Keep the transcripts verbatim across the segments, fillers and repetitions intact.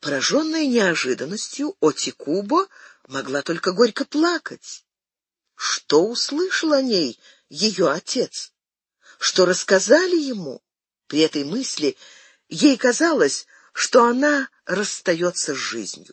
Пораженная неожиданностью, Отикубо могла только горько плакать. Что услышал о ней ее отец? Что рассказали ему? При этой мысли ей казалось, что она расстается с жизнью.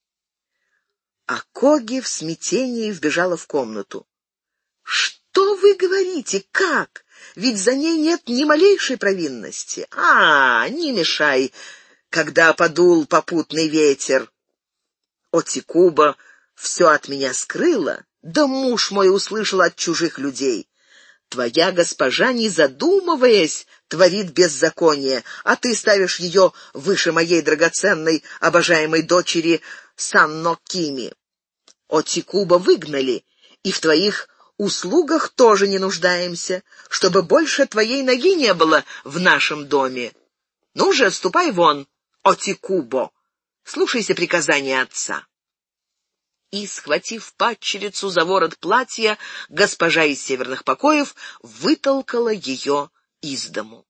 Акоги в смятении вбежала в комнату. «Что вы говорите? Как? Ведь за ней нет ни малейшей провинности. А, не мешай, когда подул попутный ветер. Отикубо все от меня скрыла, да муж мой услышал от чужих людей. Твоя госпожа, не задумываясь, творит беззаконие, а ты ставишь ее выше моей драгоценной, обожаемой дочери Санно Кими. Отикубо выгнали, и в твоих услугах тоже не нуждаемся, чтобы больше твоей ноги не было в нашем доме. Ну же, ступай вон, Отикубо, слушайся приказания отца». И, схватив падчерицу за ворот платья, госпожа из северных покоев вытолкала ее из дому.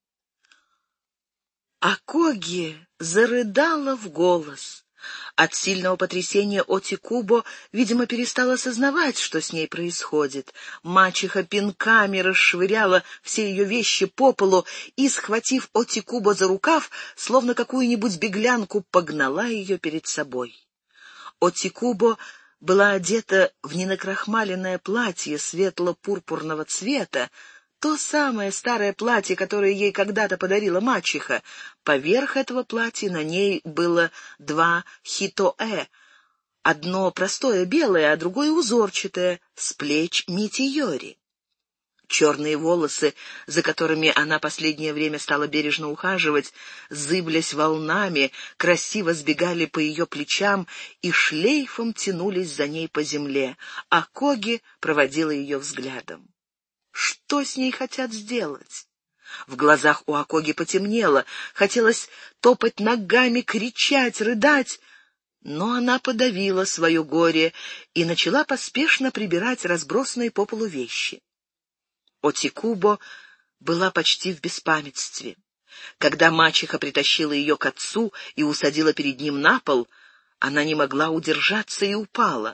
Акоги зарыдала в голос. От сильного потрясения Отикубо, видимо, перестала сознавать, что с ней происходит. Мачеха пинками расшвыряла все ее вещи по полу и, схватив Отикубо за рукав, словно какую-нибудь беглянку, погнала ее перед собой. Отикубо была одета в ненакрахмаленное платье светло-пурпурного цвета, то самое старое платье, которое ей когда-то подарила мачеха. Поверх этого платья на ней было два хитоэ, одно простое белое, а другое узорчатое, с плеч митиёри. Черные волосы, за которыми она последнее время стала бережно ухаживать, зыблясь волнами, красиво сбегали по ее плечам и шлейфом тянулись за ней по земле. Акоги проводила ее взглядом. Что с ней хотят сделать? В глазах у Акоги потемнело, хотелось топать ногами, кричать, рыдать, но она подавила свое горе и начала поспешно прибирать разбросанные по полу вещи. Отикубо была почти в беспамятстве. Когда мачеха притащила ее к отцу и усадила перед ним на пол, она не могла удержаться и упала.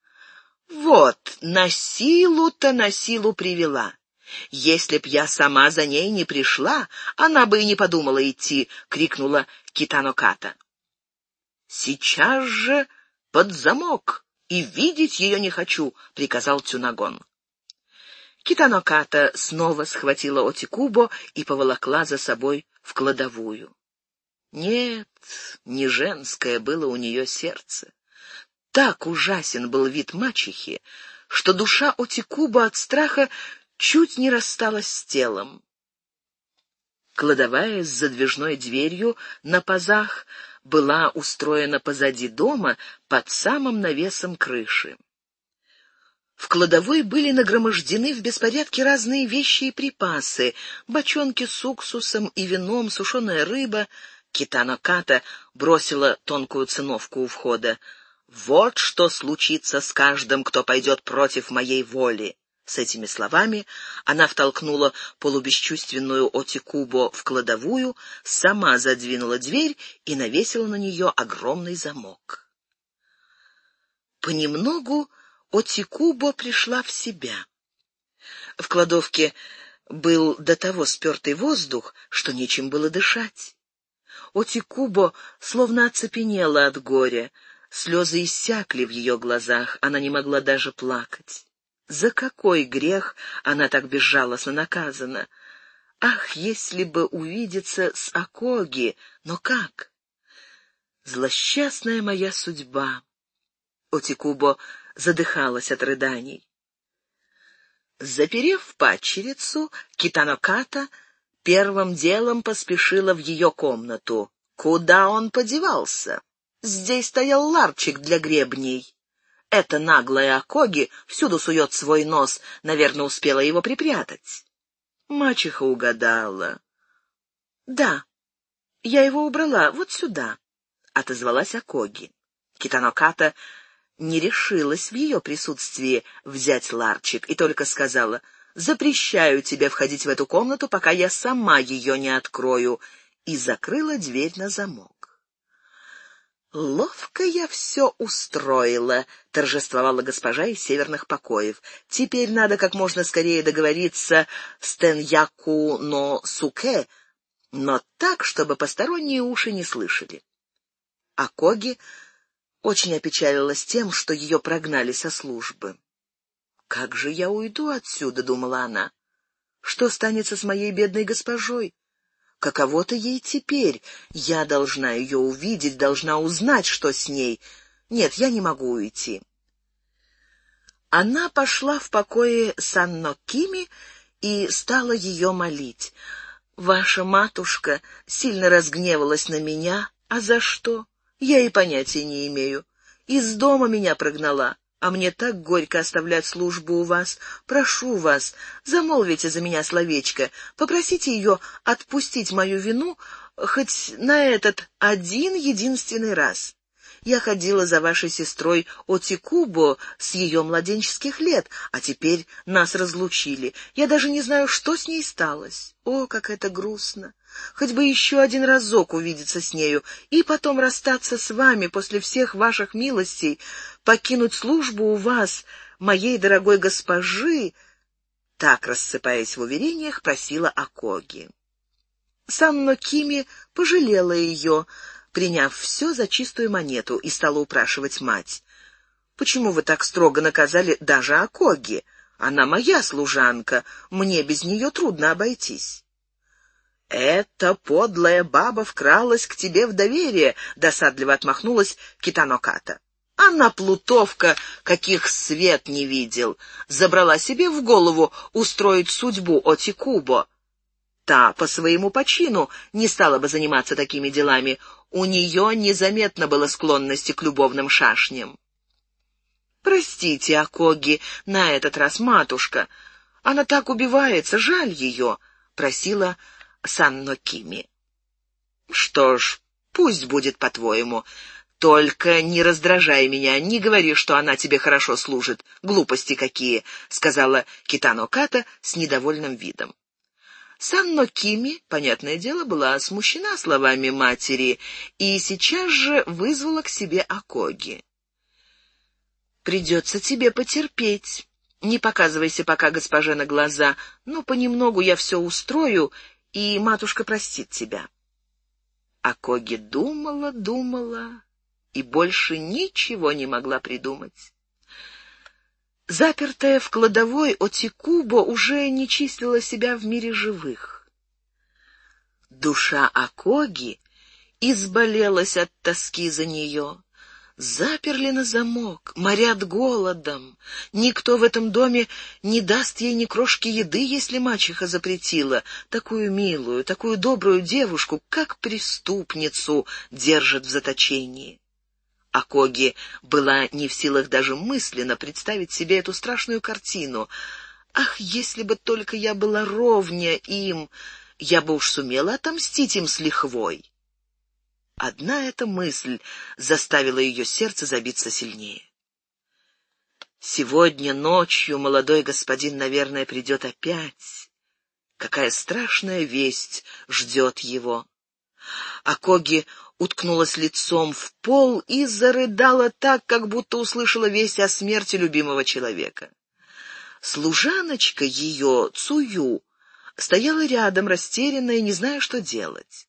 «Вот, на силу-то на силу привела. Если б я сама за ней не пришла, она бы и не подумала идти», — крикнула Китано Ката. «Сейчас же под замок, и видеть ее не хочу», — приказал Цюнагон. Китано Ката снова схватила Отикубо и поволокла за собой в кладовую. Нет, не женское было у нее сердце. Так ужасен был вид мачехи, что душа Отикубо от страха чуть не рассталась с телом. Кладовая с задвижной дверью на пазах была устроена позади дома под самым навесом крыши. В кладовой были нагромождены в беспорядке разные вещи и припасы: бочонки с уксусом и вином, сушеная рыба. Китано Ката бросила тонкую циновку у входа. «Вот что случится с каждым, кто пойдет против моей воли». С этими словами она втолкнула полубесчувственную Отикубо в кладовую, сама задвинула дверь и навесила на нее огромный замок. Понемногу Отикубо пришла в себя. В кладовке был до того спертый воздух, что нечем было дышать. Отикубо словно оцепенела от горя, слезы иссякли в ее глазах, она не могла даже плакать. За какой грех она так безжалостно наказана? Ах, если бы увидеться с Акоги, но как? Злосчастная моя судьба. Отикубо задыхалась от рыданий. Заперев падчерицу, Китано Ката первым делом поспешила в ее комнату. Куда он подевался? Здесь стоял ларчик для гребней. Эта наглая Акоги всюду сует свой нос, наверное, успела его припрятать. Мачеха угадала. «Да, я его убрала вот сюда», — отозвалась Акоги. Китано Ката не решилась в ее присутствии взять ларчик и только сказала: «Запрещаю тебе входить в эту комнату, пока я сама ее не открою», и закрыла дверь на замок. «Ловко я все устроила», — торжествовала госпожа из северных покоев. «Теперь надо как можно скорее договориться с Теньяку но Суке, но так, чтобы посторонние уши не слышали». А Коги очень опечалилась тем, что ее прогнали со службы. «Как же я уйду отсюда?» — думала она. «Что станется с моей бедной госпожой? Каково-то ей теперь. Я должна ее увидеть, должна узнать, что с ней. Нет, я не могу уйти». Она пошла в покое Санно Кими и стала ее молить. «Ваша матушка сильно разгневалась на меня. А за что? Я и понятия не имею. Из дома меня прогнала. А мне так горько оставлять службу у вас. Прошу вас, замолвите за меня словечко, попросите ее отпустить мою вину хоть на этот один единственный раз. Я ходила за вашей сестрой Отикубо с ее младенческих лет, а теперь нас разлучили. Я даже не знаю, что с ней сталось. О, как это грустно! Хоть бы еще один разок увидеться с нею, и потом расстаться с вами после всех ваших милостей, покинуть службу у вас, моей дорогой госпожи, так, рассыпаясь в уверениях, просила Акоги. Санно Кими пожалела ее, приняв все за чистую монету, и стала упрашивать мать. «Почему вы так строго наказали даже Акоги? Она моя служанка, мне без нее трудно обойтись». «Эта подлая баба вкралась к тебе в доверие», — досадливо отмахнулась Китаноката. «Она плутовка, каких свет не видел. Забрала себе в голову устроить судьбу Отикубо. Та по своему почину не стала бы заниматься такими делами. У нее незаметно было склонности к любовным шашням». «Простите, Акоги, на этот раз матушка. Она так убивается, жаль ее», — просила Санно Кими. «Что ж, пусть будет по-твоему. Только не раздражай меня, не говори, что она тебе хорошо служит. Глупости какие», — сказала Китано Ката с недовольным видом. Санно Кими, понятное дело, была смущена словами матери и сейчас же вызвала к себе Акоги. «Придется тебе потерпеть. Не показывайся пока госпоже на глаза, но понемногу я все устрою, и матушка простит тебя». Акоги думала, думала и больше ничего не могла придумать. Запертая в кладовой, Отикубо уже не числила себя в мире живых. Душа Акоги изболелась от тоски за нее. Заперли на замок, морят голодом. Никто в этом доме не даст ей ни крошки еды, если мачеха запретила. Такую милую, такую добрую девушку, как преступницу, держат в заточении. Акоги была не в силах даже мысленно представить себе эту страшную картину. «Ах, если бы только я была ровня им, я бы уж сумела отомстить им с лихвой». Одна эта мысль заставила ее сердце забиться сильнее. Сегодня ночью молодой господин, наверное, придет опять. Какая страшная весть ждет его. Акоги уткнулась лицом в пол и зарыдала так, как будто услышала весть о смерти любимого человека. Служаночка ее, Цую, стояла рядом, растерянная, не зная, что делать.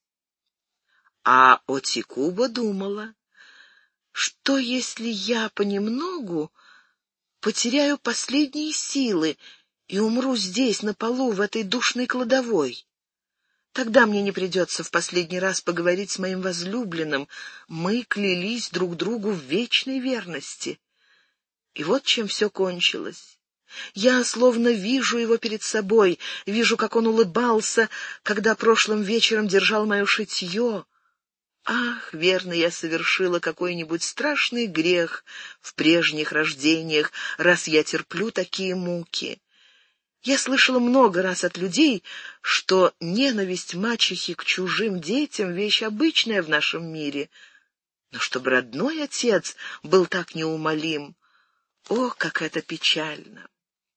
А Отикубо думала, что если я понемногу потеряю последние силы и умру здесь, на полу, в этой душной кладовой? Тогда мне не придется в последний раз поговорить с моим возлюбленным. Мы клялись друг другу в вечной верности. И вот чем все кончилось. Я словно вижу его перед собой, вижу, как он улыбался, когда прошлым вечером держал мое шитье. Ах, верно, я совершила какой-нибудь страшный грех в прежних рождениях, раз я терплю такие муки. Я слышала много раз от людей, что ненависть мачехи к чужим детям — вещь обычная в нашем мире. Но чтобы родной отец был так неумолим, ох, как это печально!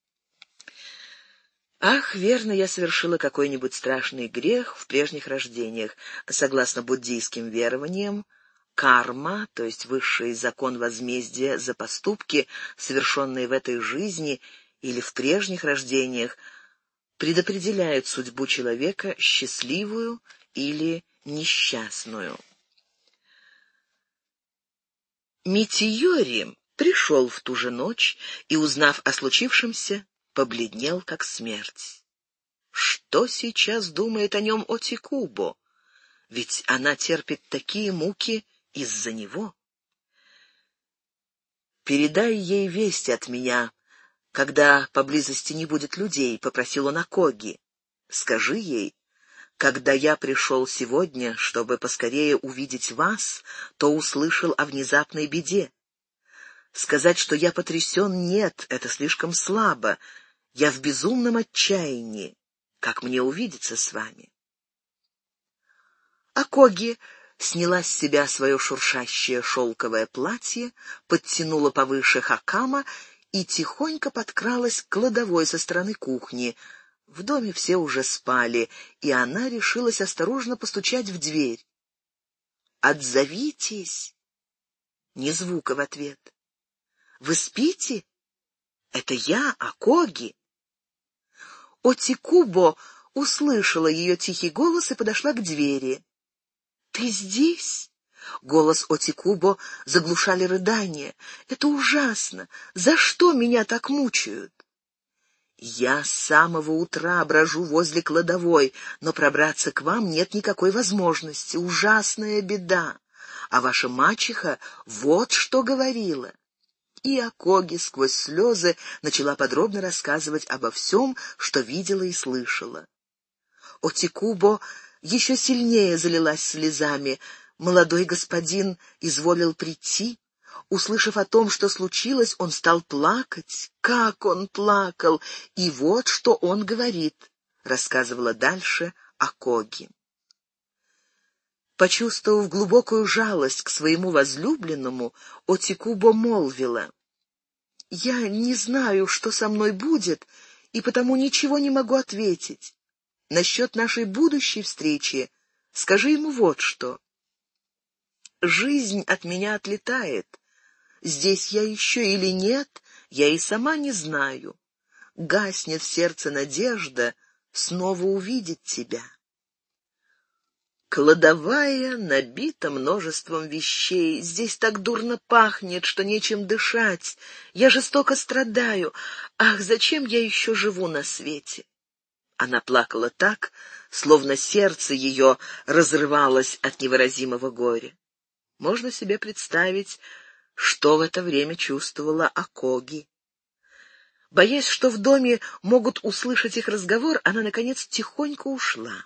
Ах, верно, я совершила какой-нибудь страшный грех в прежних рождениях. Согласно буддийским верованиям, карма, то есть высший закон возмездия за поступки, совершенные в этой жизни или в прежних рождениях, предопределяет судьбу человека счастливую или несчастную. Митийори пришел в ту же ночь и, узнав о случившемся, побледнел как смерть. Что сейчас думает о нем Отикубо? Ведь она терпит такие муки из-за него. «Передай ей весть от меня, когда поблизости не будет людей», — попросил он Акоги. «Скажи ей, когда я пришел сегодня, чтобы поскорее увидеть вас, то услышал о внезапной беде. Сказать, что я потрясен, нет, это слишком слабо. Я в безумном отчаянии. Как мне увидеться с вами?» Акоги сняла с себя свое шуршащее шелковое платье, подтянула повыше хакама и тихонько подкралась к кладовой со стороны кухни. В доме все уже спали, и она решилась осторожно постучать в дверь. «Отзовитесь!» Ни звука в ответ. «Вы спите? Это я, Акоги!» Отикубо услышала ее тихий голос и подошла к двери. «Ты здесь?» Голос Отикубо заглушали рыдания. «Это ужасно! За что меня так мучают?» «Я с самого утра брожу возле кладовой, но пробраться к вам нет никакой возможности. Ужасная беда. А ваша мачеха вот что говорила». И Акоги сквозь слезы начала подробно рассказывать обо всем, что видела и слышала. Отикубо еще сильнее залилась слезами. Молодой господин изволил прийти. Услышав о том, что случилось, он стал плакать. Как он плакал! И вот что он говорит, рассказывала дальше Акоги. Почувствовав глубокую жалость к своему возлюбленному, Отикубо молвила: «Я не знаю, что со мной будет, и потому ничего не могу ответить. Насчет нашей будущей встречи скажи ему вот что. Жизнь от меня отлетает. Здесь я еще или нет, я и сама не знаю. Гаснет в сердце надежда снова увидеть тебя». Кладовая набита множеством вещей. Здесь так дурно пахнет, что нечем дышать. Я жестоко страдаю. Ах, зачем я еще живу на свете? Она плакала так, словно сердце ее разрывалось от невыразимого горя. Можно себе представить, что в это время чувствовала Акоги. Боясь, что в доме могут услышать их разговор, она, наконец, тихонько ушла.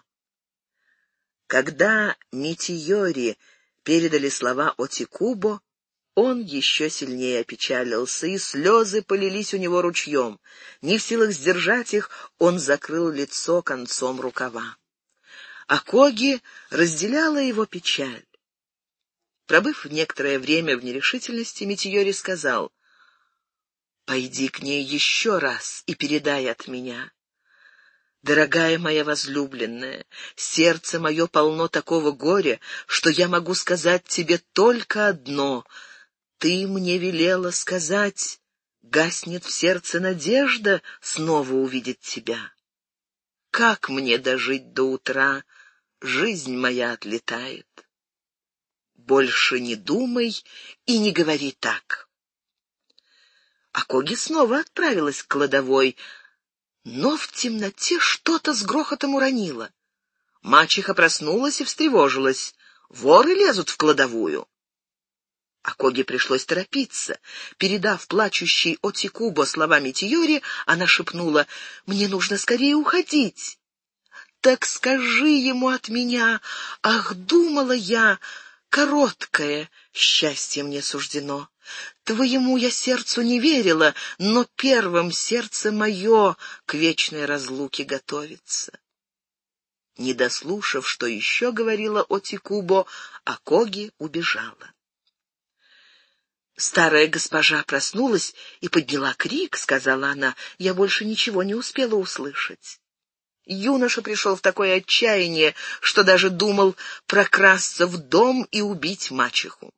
Когда Митийори передали слова Отикубо, он еще сильнее опечалился, и слезы полились у него ручьем. Не в силах сдержать их, он закрыл лицо концом рукава. Акоги разделяла его печаль. Пробыв некоторое время в нерешительности, Митийори сказал: «Пойди к ней еще раз и передай от меня. Дорогая моя возлюбленная, сердце мое полно такого горя, что я могу сказать тебе только одно. Ты мне велела сказать, гаснет в сердце надежда снова увидеть тебя. Как мне дожить до утра? Жизнь моя отлетает. Больше не думай и не говори так». Акоги снова отправилась к кладовой, но в темноте что-то с грохотом уронила. Мачеха проснулась и встревожилась. Воры лезут в кладовую. Акоги пришлось торопиться. Передав плачущей Отикубо слова Митийори, она шепнула: «Мне нужно скорее уходить». «Так скажи ему от меня, ах, думала я, короткое счастье мне суждено. Твоему я сердцу не верила, но первым сердце мое к вечной разлуке готовится». Не дослушав, что еще говорила Отикубо, Акоги убежала. «Старая госпожа проснулась и подняла крик», — сказала она. «Я больше ничего не успела услышать». Юноша пришел в такое отчаяние, что даже думал прокрасться в дом и убить мачеху.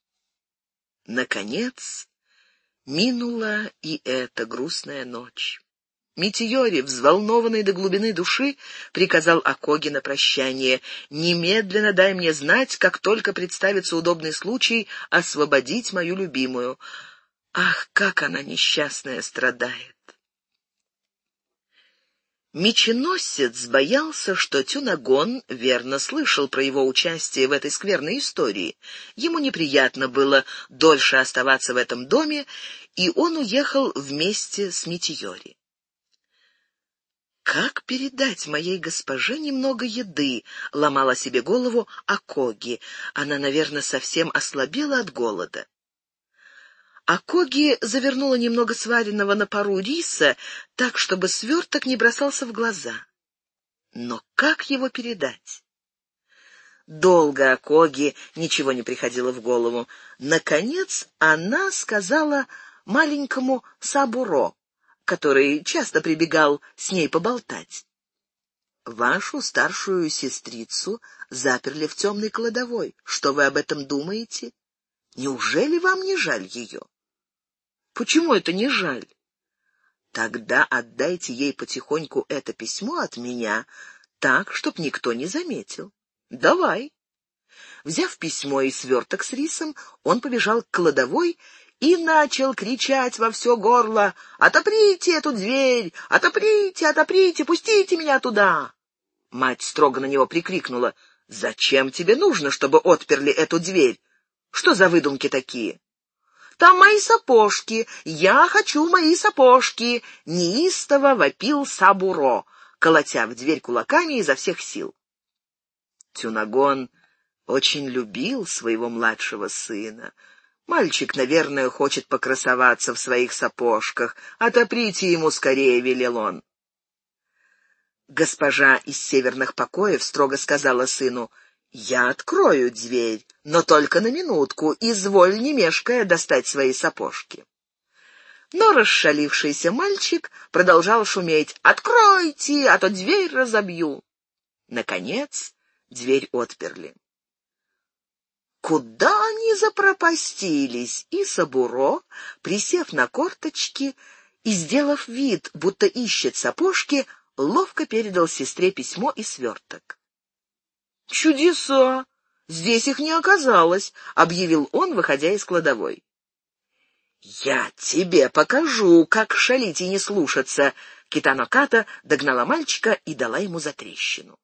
Наконец, минула и эта грустная ночь. Митиори, взволнованный до глубины души, приказал Акоги на прощание: «Немедленно дай мне знать, как только представится удобный случай освободить мою любимую. Ах, как она несчастная страдает!» Меченосец боялся, что Тюнагон верно слышал про его участие в этой скверной истории. Ему неприятно было дольше оставаться в этом доме, и он уехал вместе с Митиори. «Как передать моей госпоже немного еды?» — ломала себе голову Акоги. Она, наверное, совсем ослабела от голода. Акоги завернула немного сваренного на пару риса, так, чтобы сверток не бросался в глаза. Но как его передать? Долго Акоги ничего не приходило в голову. Наконец она сказала маленькому Сабуро, который часто прибегал с ней поболтать: «Вашу старшую сестрицу заперли в темной кладовой. Что вы об этом думаете? Неужели вам не жаль ее?» «Почему это не жаль?» «Тогда отдайте ей потихоньку это письмо от меня, так, чтоб никто не заметил». «Давай». Взяв письмо и сверток с рисом, он побежал к кладовой и начал кричать во все горло: «Отоприте эту дверь! Отоприте, отоприте! Пустите меня туда!» Мать строго на него прикрикнула: «Зачем тебе нужно, чтобы отперли эту дверь? Что за выдумки такие?» «Там мои сапожки! Я хочу мои сапожки!» — неистово вопил Сабуро, колотя в дверь кулаками изо всех сил. Тюнагон очень любил своего младшего сына. «Мальчик, наверное, хочет покрасоваться в своих сапожках. Отоприте ему скорее», — велел он. Госпожа из северных покоев строго сказала сыну: «Я открою дверь, но только на минутку. Изволь, не мешкая, достать свои сапожки». Но расшалившийся мальчик продолжал шуметь: «Откройте, а то дверь разобью». Наконец дверь отперли. Куда они запропастились? И Сабуро, присев на корточки и сделав вид, будто ищет сапожки, ловко передал сестре письмо и сверток. «Чудеса! Здесь их не оказалось», — объявил он, выходя из кладовой. «Я тебе покажу, как шалить и не слушаться!» Китано Ката догнала мальчика и дала ему затрещину.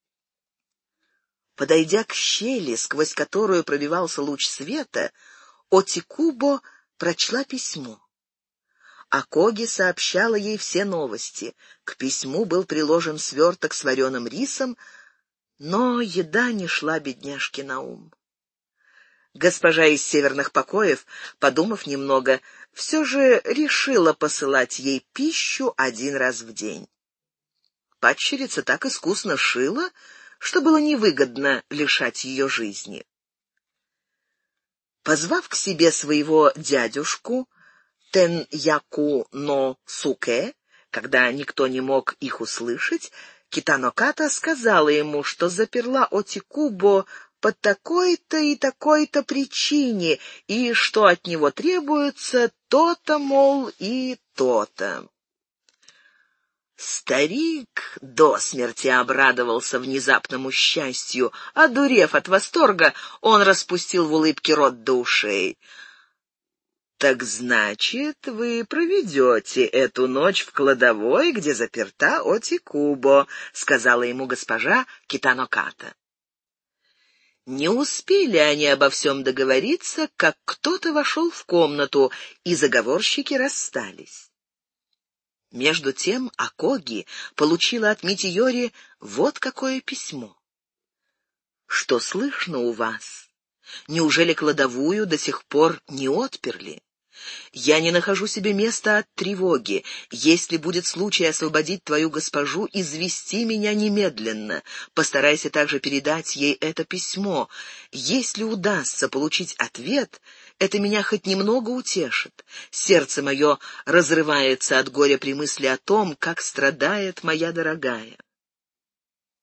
Подойдя к щели, сквозь которую пробивался луч света, Отикубо прочла письмо. Акоги сообщала ей все новости. К письму был приложен сверток с вареным рисом, но еда не шла бедняжке на ум. Госпожа из северных покоев, подумав немного, все же решила посылать ей пищу один раз в день. Падчерица так искусно шила, что было невыгодно лишать ее жизни. Позвав к себе своего дядюшку Тен-Яку но Суке, когда никто не мог их услышать, Китано Ката сказала ему, что заперла Отикубо по такой-то и такой-то причине, и что от него требуется то-то, мол, и то-то. Старик до смерти обрадовался внезапному счастью. Одурев от восторга, он распустил в улыбке рот до ушей. «Так значит, вы проведете эту ночь в кладовой, где заперта Отикубо», — сказала ему госпожа Китано Ката. Не успели они обо всем договориться, как кто-то вошел в комнату, и заговорщики расстались. Между тем Акоги получила от Митиори вот какое письмо. «Что слышно у вас? Неужели кладовую до сих пор не отперли? Я не нахожу себе места от тревоги. Если будет случай освободить твою госпожу, извести меня немедленно. Постарайся также передать ей это письмо. Если удастся получить ответ, это меня хоть немного утешит. Сердце мое разрывается от горя при мысли о том, как страдает моя дорогая».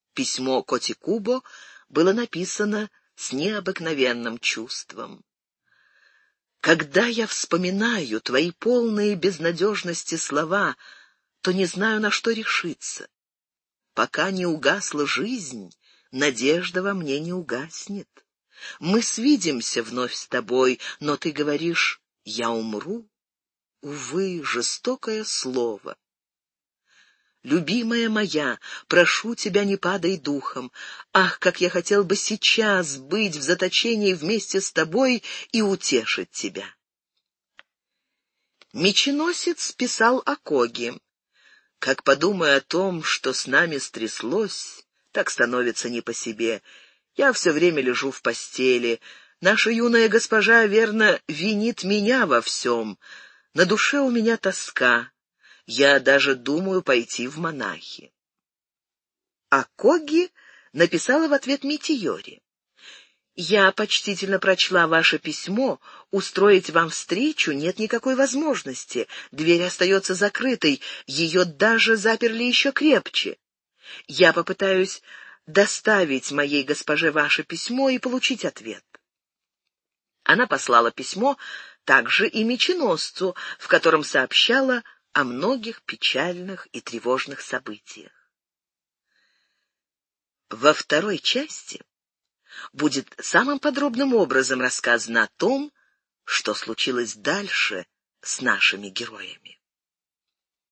Письмо к Отикубо было написано с необыкновенным чувством. «Когда я вспоминаю твои полные безнадежности слова, то не знаю, на что решиться. Пока не угасла жизнь, надежда во мне не угаснет. Мы свидимся вновь с тобой, но ты говоришь: я умру. Увы, жестокое слово. Любимая моя, прошу тебя, не падай духом. Ах, как я хотел бы сейчас быть в заточении вместе с тобой и утешить тебя». Меченосец писал Акоги: «Как подумаю о том, что с нами стряслось, так становится не по себе. Я все время лежу в постели. Наша юная госпожа, верно, винит меня во всем. На душе у меня тоска. Я даже думаю пойти в монахи». Акоги написала в ответ Митиори: «Я почтительно прочла ваше письмо. Устроить вам встречу нет никакой возможности. Дверь остается закрытой, ее даже заперли еще крепче. Я попытаюсь доставить моей госпоже ваше письмо и получить ответ». Она послала письмо также и меченосцу, в котором сообщала о многих печальных и тревожных событиях. Во второй части будет самым подробным образом рассказано о том, что случилось дальше с нашими героями.